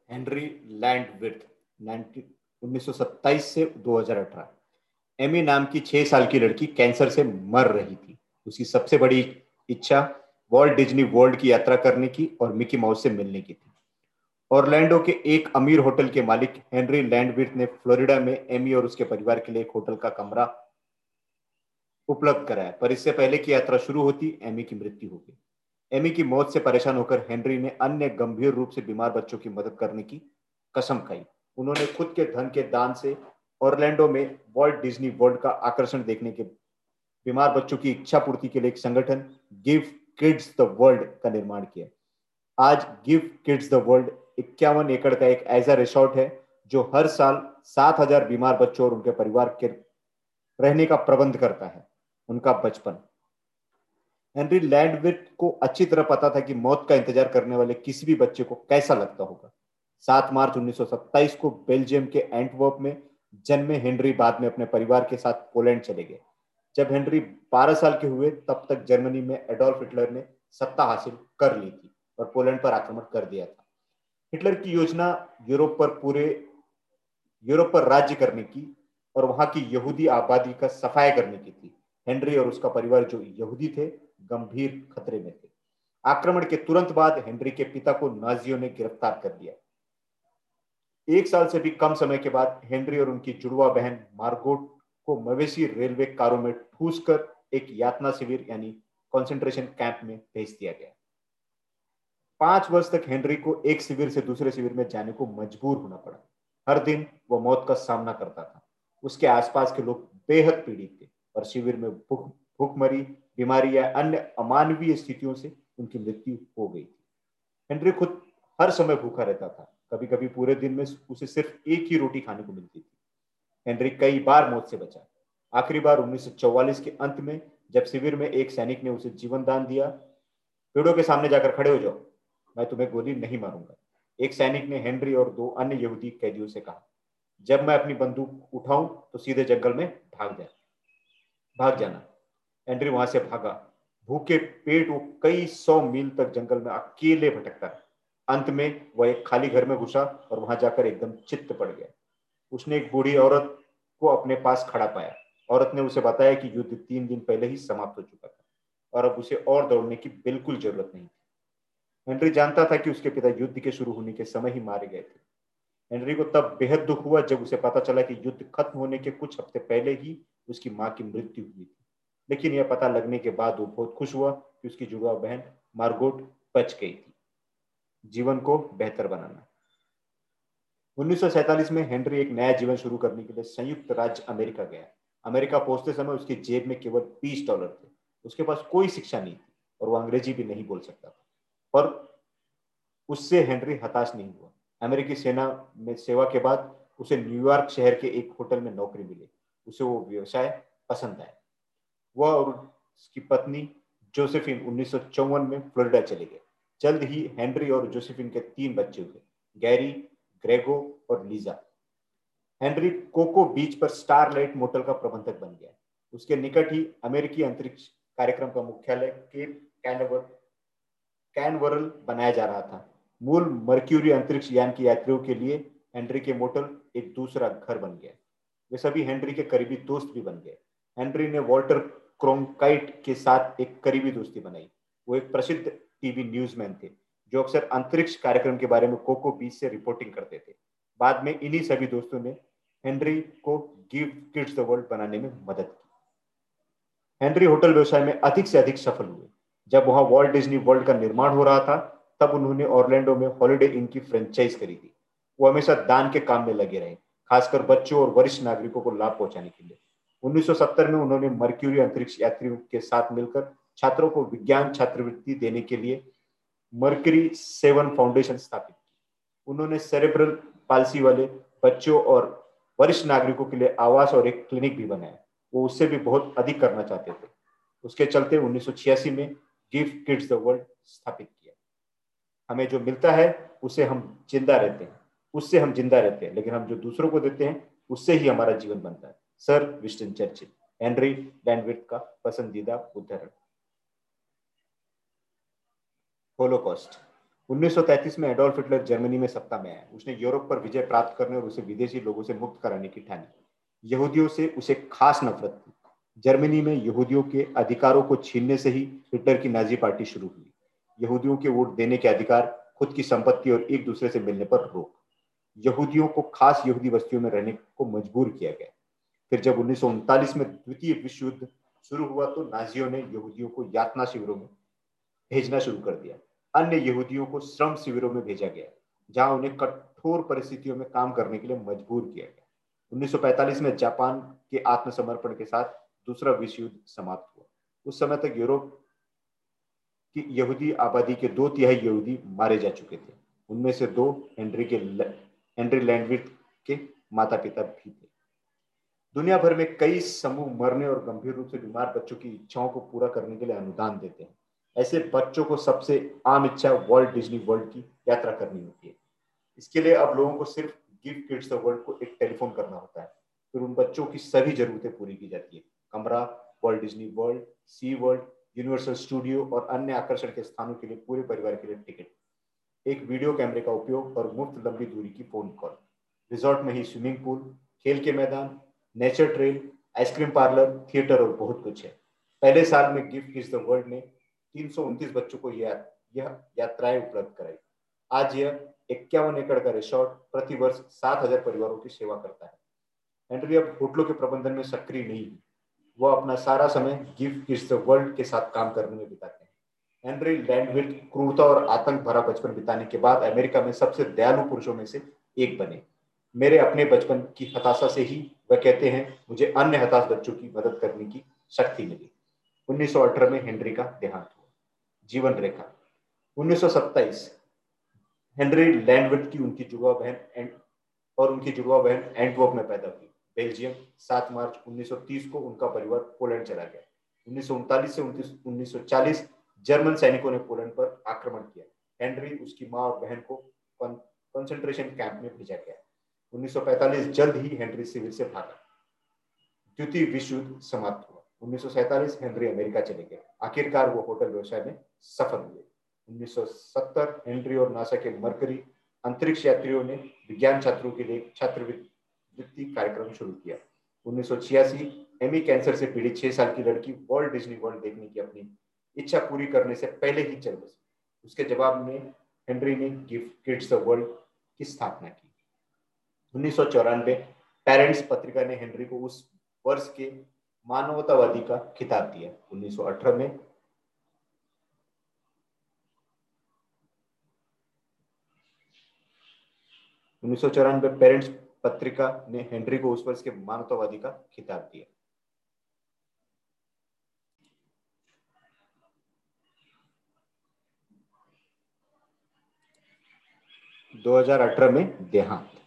Henry लैंडविर्थ 1927 से 2018। Amy नाम की 6 साल की लड़की कैंसर से मर रही थी। उसकी सबसे बड़ी इच्छा वॉल्ट डिज्नी वर्ल्ड की यात्रा करने की और मिकी माउस से मिलने की थी। ऑरलैंडो के एक अमीर होटल के मालिक हेनरी लैंडविर्थ ने फ्लोरिडा में एमी और उसके परिवार के लिए एक होटल का कमरा उपलब्ध कराया, पर इससे पहले कि यात्रा शुरू होती, एमी की मृत्यु हो गई। एमी की मौत से परेशान होकर हेनरी ने अन्य गंभीर रूप से बीमार बच्चों की मदद करने की कसम खाई। उन्होंने खुद के धन के दान से ऑरलैंडो में वॉल्ट डिज्नी वर्ल्ड का आकर्षण देखने के बीमार बच्चों की इच्छा पूर्ति के लिए एक संगठन गिव किड्स द वर्ल्ड का निर्माण किया। आज गिव किड्स द वर्ल्ड 51 एकड़ का एक ऐसा रिसोर्ट है जो हर साल 7,000 बीमार बच्चों और उनके परिवार के रहने का प्रबंध करता है। उनका बचपन। हेनरी लैंडविर्थ को अच्छी तरह पता था कि मौत का इंतजार करने वाले किसी भी बच्चे को कैसा लगता होगा। 7 मार्च 1927 को बेल्जियम के एंटवर्प में जन्मे हेनरी बाद में अपने परिवार के साथ पोलैंड चले गए। जब हेनरी 12 साल के हुए तब तक जर्मनी में एडोल्फ हिटलर ने सत्ता हासिल कर ली थी और पोलैंड पर आक्रमण कर दिया था। हिटलर की योजना यूरोप पर राज्य करने की और वहां की यहूदी आबादी का सफाया करने की थी। हेनरी और उसका परिवार जो यहूदी थे, गंभीर खतरे में थे। आक्रमण के तुरंत बाद हेनरी के पिता को नाजियों ने गिरफ्तार कर लिया। 1 साल से भी कम समय के बाद हेनरी और उनकी जुड़वा बहन मार्गोट को मवेशी रेलवे कारों में ठूस कर एक यातना शिविर यानी कॉन्सेंट्रेशन कैंप में भेज दिया गया। 5 वर्ष तक हेनरी को एक शिविर से दूसरे शिविर में जाने को मजबूर होना पड़ा। हर दिन वो मौत का सामना करता था। उसके आसपास के लोग बेहद पीड़ित थे और शिविर में भूखमरी, बीमारी या अन्य अमानवीय स्थितियों से उनकी मृत्यु हो गई थी। हेनरी खुद हर समय भूखा रहता था। कभी कभी पूरे दिन में उसे सिर्फ एक ही रोटी खाने को मिलती थी। हेनरी कई बार मौत से बचा। आखिरी बार 1944 के अंत में जब शिविर में एक सैनिक ने उसे जीवन दान दिया। पेड़ों के सामने जाकर खड़े हो जाओ, मैं तुम्हें गोली नहीं मारूंगा, एक सैनिक ने हेनरी और 2 अन्य यहूदी कैदियों से कहा। जब मैं अपनी बंदूक उठाऊं तो सीधे जंगल में भाग जाना। हेनरी वहां से भागा। भूखे पेट वो कई 100 मील तक जंगल में अकेले भटकता रहा। अंत में वह एक खाली घर में घुसा और वहां जाकर एकदम चित्त पड़ गया। उसने एक बूढ़ी औरत को अपने पास खड़ा पाया। औरत ने उसे बताया कि युद्ध 3 दिन पहले ही समाप्त हो चुका था और अब उसे और दौड़ने की बिल्कुल जरूरत नहीं थी। हेनरी जानता था कि उसके पिता युद्ध के शुरू होने के समय ही मारे गए थे। हेनरी को तब बेहद दुख हुआ जब उसे पता चला कि युद्ध खत्म होने के कुछ हफ्ते पहले ही उसकी मां की मृत्यु हुई थी। लेकिन यह पता लगने के बाद वो बहुत खुश हुआ कि उसकी जुड़वा बहन मार्गोट बच गई थी। जीवन को बेहतर बनाना। 1947 में हेनरी एक नया जीवन शुरू करने के लिए संयुक्त राज्य अमेरिका गया। अमेरिका पहुंचते समय उसकी जेब में केवल $20 थे। उसके पास कोई शिक्षा नहीं थी और वो अंग्रेजी भी नहीं बोल सकता था। पर उससे हेनरी हताश नहीं हुआ। अमेरिकी सेना में सेवा के बाद उसे न्यूयॉर्क शहर के एक होटल में नौकरी मिली। उसे वो व्यवसाय पसंद आया। वह और उसकी पत्नी जोसेफिन 1954 में फ्लोरिडा चले गए। जल्द ही हेनरी और जोसेफिन के 3 बच्चे हुए, गैरी, ग्रेगो और लीजा। हेनरी कोको बीच पर स्टारलाइट मोटल का प्रबंधक बन गया। उसके निकट ही अमेरिकी अंतरिक्ष कार्यक्रम का मुख्यालय केप कैनवरल बनाया जा रहा था। मूल मर्क्यूरी अंतरिक्ष यान के यात्रियों के लिए हेनरी के मोटल एक दूसरा घर बन गया। वे सभी हेनरी के करीबी दोस्त भी बन गए। हेनरी ने वॉल्टर क्रोंकाइट के साथ एक करीबी दोस्ती बनाई। वो एक प्रसिद्ध टीवी न्यूज़मैन थे जो अक्सर अंतरिक्ष कार्यक्रम के बारे में कोको बीच से रिपोर्टिंग करते थे। बाद में इन्हीं सभी दोस्तों ने हेनरी को गिव किड्स द वर्ल्ड बनाने में मदद की। हेनरी होटल व्यवसाय में अधिक से अधिक सफल हुए। जब वहां वॉल्ट डिज्नी वर्ल्ड का निर्माण हो रहा था तब उन्होंने ऑरलैंडो में हॉलिडे इन की फ्रेंचाइज खरीदी। वो हमेशा दान के काम में लगे रहे, खासकर बच्चों और वरिष्ठ नागरिकों को लाभ पहुंचाने के लिए। 1970 में उन्होंने मर्क्यूरी अंतरिक्ष यात्रियों के साथ मिलकर छात्रों को विज्ञान छात्रवृत्ति देने के लिए मर्क्यूरी 7 फाउंडेशन स्थापित की। उन्होंने सेरेब्रल पाल्सी वाले बच्चों और वरिष्ठ नागरिकों के लिए आवास और एक क्लिनिक भी बनाया। वो उससे भी बहुत अधिक करना चाहते थे। उसके चलते 1986 में गिव किड्स द वर्ल्ड स्थापित किया। हमें जो मिलता है उससे हम जिंदा रहते हैं, लेकिन हम जो दूसरों को देते हैं उससे ही हमारा जीवन बनता है। Sir Winston Churchill. Henry Landwirth का पसंदीदा उद्धरण। होलोकॉस्ट। 1933 में एडोल्फ हिटलर जर्मनी में सत्ता में आया। उसने यूरोप पर विजय प्राप्त करने और उसे विदेशी लोगों से मुक्त कराने की ठानी। यहूदियों से उसे खास नफरत थी। जर्मनी में यहूदियों के अधिकारों को छीनने से ही हिटलर की नाजी पार्टी शुरू हुई। यहूदियों के वोट देने के अधिकार, खुद की संपत्ति और एक दूसरे से मिलने पर रोक। यहूदियों को खास यहूदी बस्तियों में रहने को मजबूर किया गया। फिर जब 1939 में द्वितीय विश्व युद्ध शुरू हुआ तो नाजियों ने यहूदियों को यातना शिविरों में भेजना शुरू कर दिया। अन्य यहूदियों को श्रम शिविरों में भेजा गया, जहां उन्हें कठोर परिस्थितियों में काम करने के लिए मजबूर किया गया। 1945 में जापान के आत्मसमर्पण के साथ दूसरा विश्व युद्ध समाप्त हुआ। उस समय तक यूरोप की यहूदी आबादी के 2/3 यहूदी मारे जा चुके थे। उनमें से 2 हेनरी लैंडविट के माता पिता भी थे। दुनिया भर में कई समूह मरने और गंभीर रूप से बीमार बच्चों की इच्छाओं को पूरा करने के लिए अनुदान देते हैं। ऐसे बच्चों को सबसे आम इच्छा वॉल्ट डिज्नी वर्ल्ड की यात्रा करनी होती है। इसके लिए अब लोगों को सिर्फ गिव किड्स द वर्ल्ड को एक टेलीफोन करना होता है। फिर उन बच्चों की सभी जरूरतें पूरी की जाती है। कमरा, Walt Disney World, Sea World, Universal studio और अन्य आकर्षण के स्थानों के लिए पूरे परिवार के लिए टिकट, एक वीडियो कैमरे का उपयोग और मुफ्त लंबी दूरी की फोन कॉल। रिजॉर्ट में ही स्विमिंग पूल, खेल के मैदान, nature trail, ice cream parlour, theatre और बहुत कुछ है। पहले साल में गिफ्ट किड्स द वर्ल्ड ने 329 बच्चों को यह यात्राएं उपलब्ध कराई। आज यह 51 एकड़ का रिसोर्ट प्रतिवर्ष 7,000 परिवारों की सेवा करता है। हेनरी अब होटलों के प्रबंधन में सक्रिय नहीं है। वह अपना सारा समय गिफ्ट किड्स द वर्ल्ड के साथ काम करने में बिताते हैं। हेनरी लैंडविल क्रूरता और आतंक भरा बचपन बिताने के बाद अमेरिका में सबसे दयालु पुरुषों में से एक बने। मेरे अपने बचपन की हताशा से ही, वह कहते हैं, मुझे अन्य हताश बच्चों की मदद करने की शक्ति मिली। 1918 में हेनरी का देहांत हुआ। जीवन रेखा। 1927 हेनरी लैंडविल की उनकी जुड़वा बहन एंटवर्प में पैदा हुई, बेल्जियम। 7 मार्च 1930 को उनका परिवार पोलैंड चला गया। 1939 से 1940 जर्मन सैनिकों ने पोलैंड पर आक्रमण किया। हेनरी, उसकी मां और बहन को कंसंट्रेशन कैंप में भेजा गया। 1945 जल्द ही हेनरी सिविल से भागा। द्वितीय विश्व युद्ध समाप्त हुआ। 1947 हेनरी अमेरिका चले गए। आखिरकार वो होटल व्यवसाय में सफल हुए। 1970 हेनरी और नासा के मरकरी अंतरिक्ष यात्रियों ने विज्ञान छात्रों के लिए छात्रवृत्ति कार्यक्रम शुरू किया। 1986 एमी कैंसर से पीड़ित 6 साल की लड़की वॉल्ट डिज्नी वर्ल्ड देखने की अपनी इच्छा पूरी करने से पहले ही चल बसी। उसके जवाब में हेनरी ने गिव किड्स द वर्ल्ड की स्थापना की। 1994 पेरेंट्स पत्रिका ने हेनरी को उस वर्ष के मानवतावादी का खिताब दिया। 1918 में पेरेंट्स पत्रिका ने हेनरी को उस वर्ष के मानवतावादी का खिताब दिया। 2018 में देहांत।